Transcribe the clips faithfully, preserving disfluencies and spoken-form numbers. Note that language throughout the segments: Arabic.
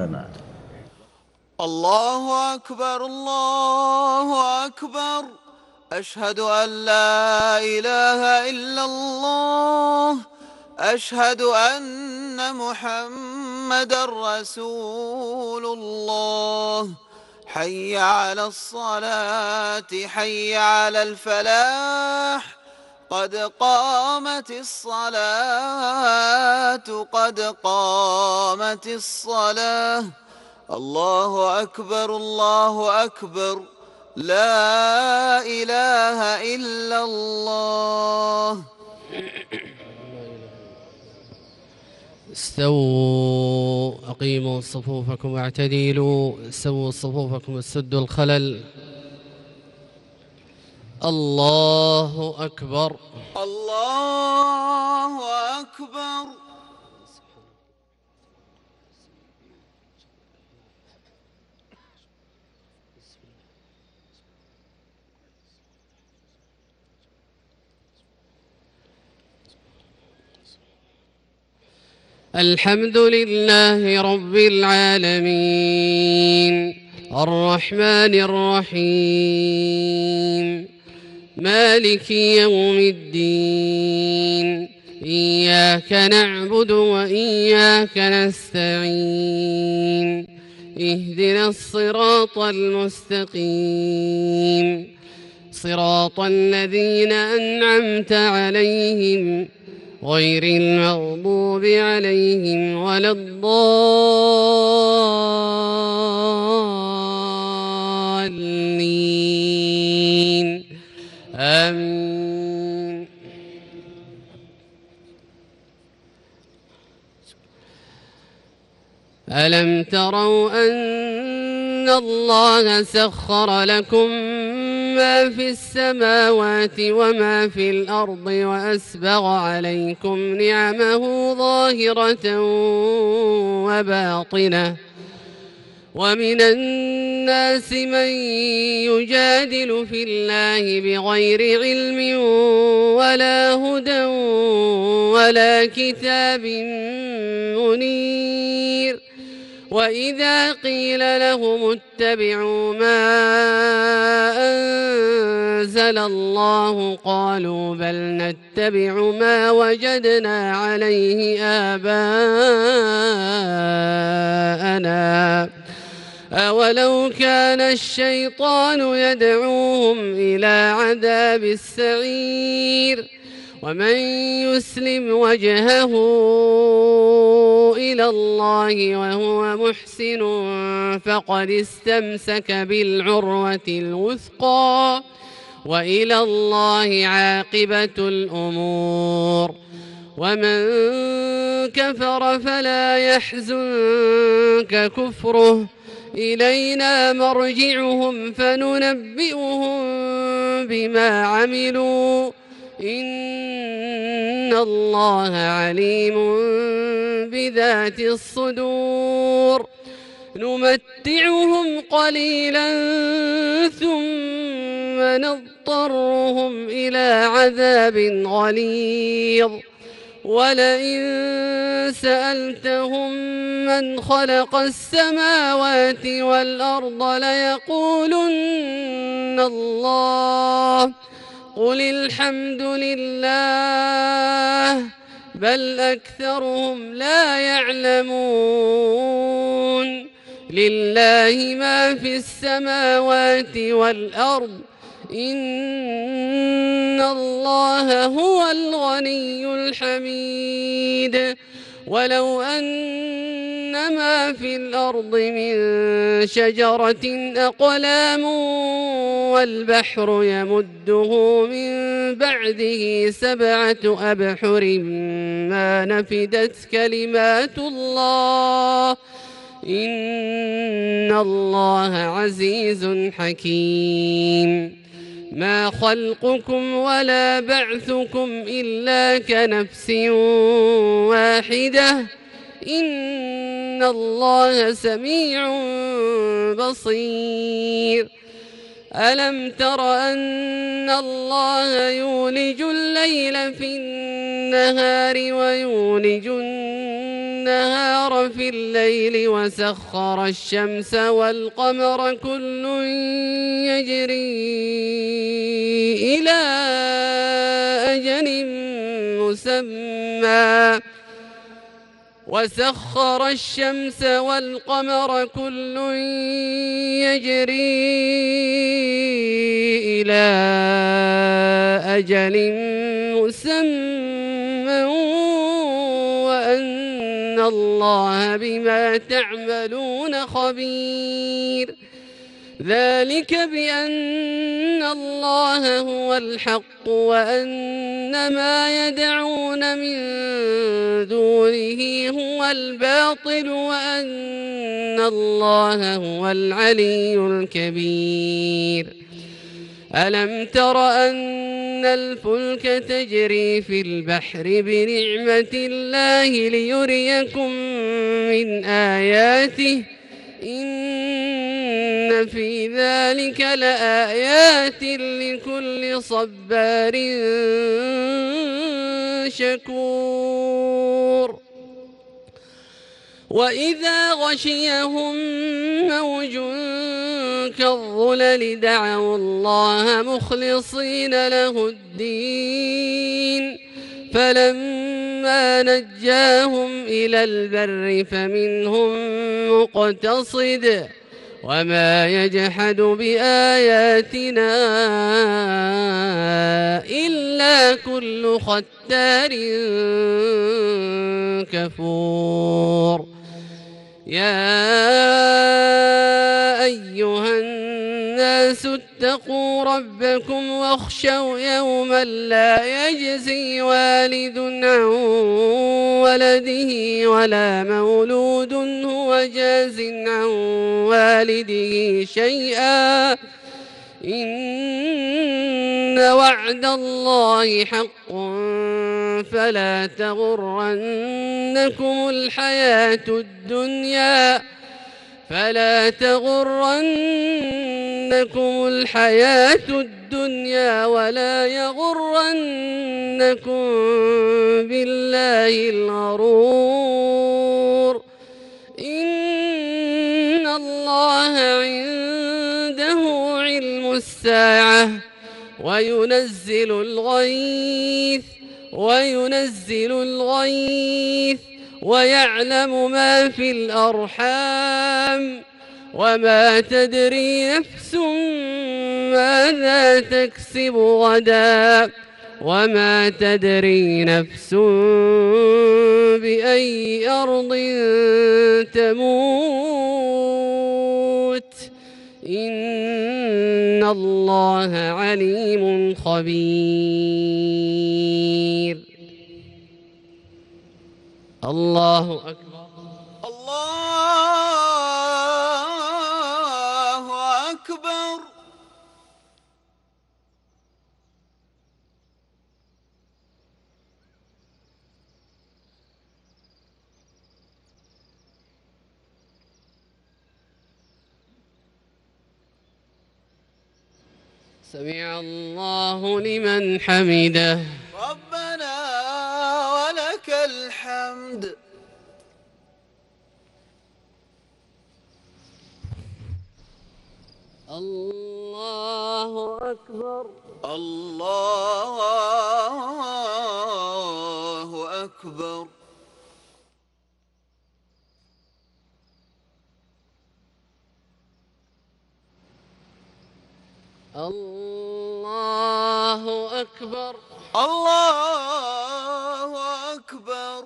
لنا. الله أكبر الله أكبر، أشهد أن لا إله إلا الله، أشهد أن محمدًا رسول الله. حي على الصلاة حي على الفلاح، قد قامت الصلاة قد قامت الصلاة. الله أكبر الله أكبر، لا إله إلا الله. استووا، أقيموا صفوفكم واعتدلوا، سووا صفوفكم وسدوا الخلل. الله أكبر الله أكبر. الحمد لله رب العالمين، الرحمن الرحيم، مالك يوم الدين، إياك نعبد وإياك نستعين، اهدنا الصراط المستقيم، صراط الذين أنعمت عليهم غير المغضوب عليهم ولا الضالين، آمين. ألم تروا أن الله سخر لكم ما في السماوات وما في الأرض وأسبغ عليكم نعمه ظاهرة وباطنة، ومن الناس من يجادل في الله بغير علم ولا هدى ولا كتاب منير، وإذا قيل لهم اتبعوا ما أنزل الله قالوا بل نتبع ما وجدنا عليه آباءنا، أولو كان الشيطان يدعوهم إلى عذاب السعير. ومن يسلم وجهه إلى الله وهو محسن فقد استمسك بالعروة الوثقى، وإلى الله عاقبة الأمور. ومن كفر فلا يحزنك كفره، إلينا مرجعهم فننبئهم بما عملوا، إن الله عليم بذات الصدور. نمتعهم قليلا ثم نضطرهم إلى عذاب غليظ، ولئن سألتهم من خلق السماوات والأرض ليقولن الله، قل الحمد لله، بل أكثرهم لا يعلمون. لله ما في السماوات والأرض، إن الله هو الغني الحميد. ولو أن ما في الأرض من شجرة أقلام والبحر يمده من بعده سبعة أبحر ما نفدت كلمات الله، إن الله عزيز حكيم. ما خلقكم ولا بعثكم إلا كنفس واحدة، إن الله سميع بصير. ألم تر أن الله يولج الليل في النهار ويولج النهار النهار في الليل وسخر الشمس والقمر كل يجري إلى أجل مسمى وسخر الشمس والقمر كل يجري إلى أجل مسمى وأن الله بما تعملون خبير. ذلك بأن الله هو الحق وأن ما يدعون من دونه هو الباطل وأن الله هو العلي الكبير. ألم تر أن الفلك تجري في البحر بنعمة الله ليريكم من آياته إن في ذلك لآيات لكل صبار شكور. وإذا غشيهم موج كالظلل دعوا الله مخلصين له الدين فلما نجاهم إلى البر فمنهم مقتصد وما يجحد بآياتنا إلا كل ختار كفور. يا أيها الناس اتقوا ربكم واخشوا يوما لا يجزي والد عن ولده ولا مولود هو جاز عن والده شيئا إن وعد الله حق فلا تغرنكم الحياة الدنيا فلا تغرنكم الحياة الدنيا ولا يغرنكم بالله الغرور. إن الله عنده علم الساعة وينزل الغيث وينزل الغيث ويعلم ما في الأرحام وما تدري نفس ماذا تكسب غدا وما تدري نفس بأي أرض تموت إن الله عليم خبير. الله أكبر. الله أكبر. سمع الله لمن حمده. ربنا ولك الحمد. الله أكبر. الله أكبر. الله أكبر. الله أكبر.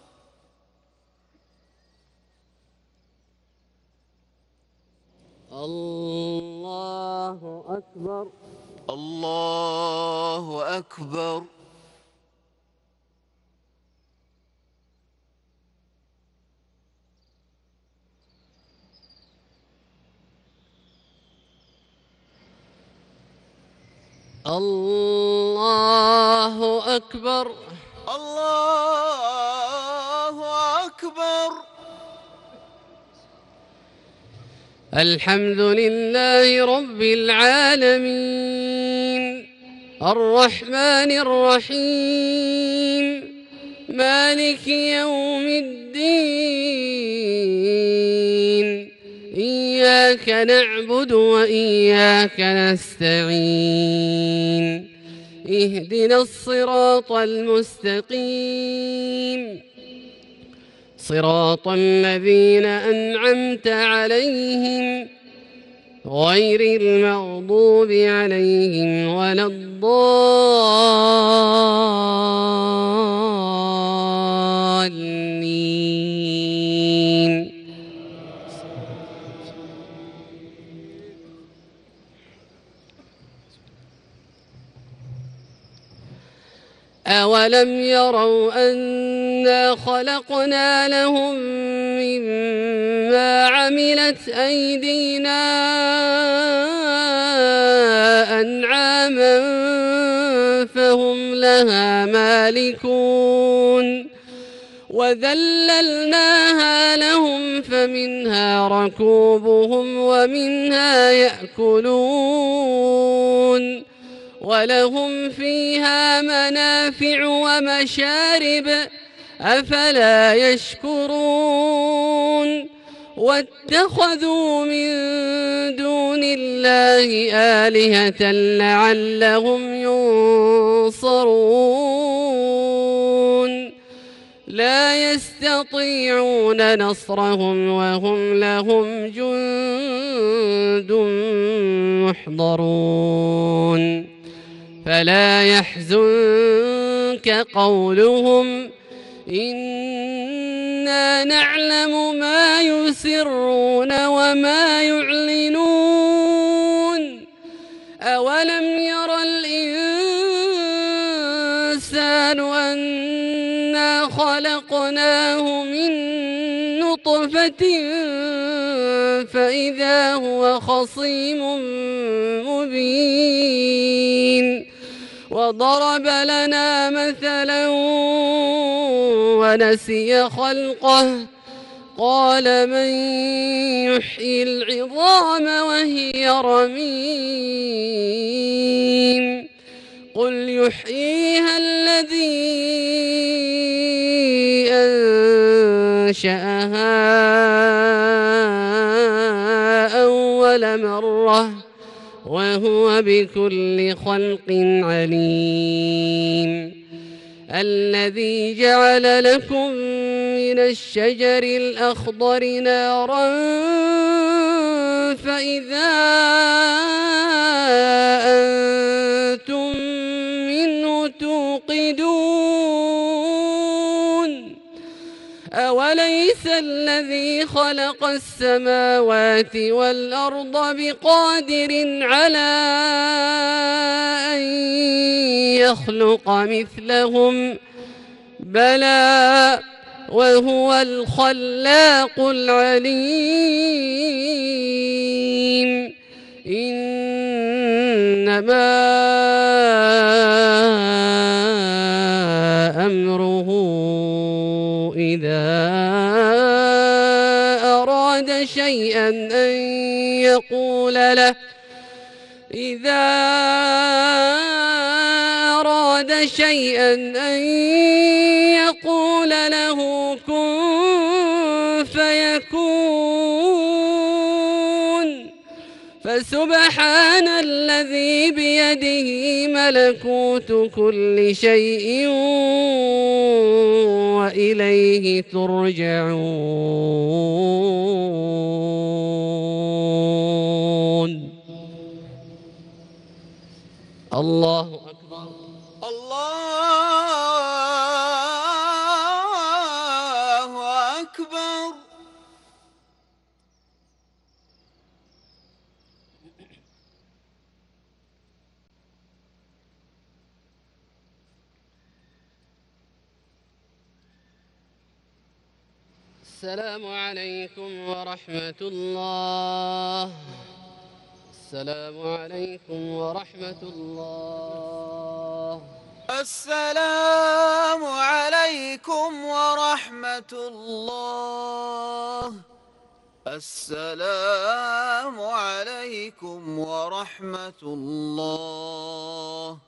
الله أكبر. الله أكبر. الله أكبر. الله أكبر. الحمد لله رب العالمين الرحمن الرحيم مالك يوم الدين الدين إياك نعبد وإياك نستعين اهدنا الصراط المستقيم صراط الذين أنعمت عليهم غير المغضوب عليهم ولا الضالين. أولم يروا أنا خلقنا لهم مما عملت أيدينا أنعاما فهم لها مالكون وذللناها لهم فمنها ركوبهم ومنها يأكلون ولهم فيها منافع ومشارب أفلا يشكرون واتخذوا من دون الله آلهة لعلهم ينصرون لا يستطيعون نصرهم وهم لهم جند محضرون فلا يحزنك قولهم إنا نعلم ما يسرون وما يعلنون أولم ير الإنسان أنا خلقناه من نطفة فإذا هو خصيم مبين وضرب لنا مثلا ونسي خلقه قال من يحيي العظام وهي رميم قل يحييها الذي أنشأها أول مرة وهو بكل خلق عليم الذي جعل لكم من الشجر الأخضر نارا فإذا أنتم منه توقدون أوليس الذي خلق السماوات والأرض بقادر على أن يخلق مثلهم بلى وهو الخلاق العليم إنما أمره إذا أراد شيئا أن يقول له إذا أراد شيئا أن يقول له كن فيكون فسبحان الذي بيده ملكوت كل شيء وإليه ترجعون. الله أكبر. الله أكبر. السلام عليكم ورحمة الله. السلام عليكم ورحمة الله. السلام عليكم ورحمة الله. السلام عليكم ورحمة الله.